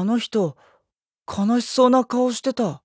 あの人、悲しそうな顔してた。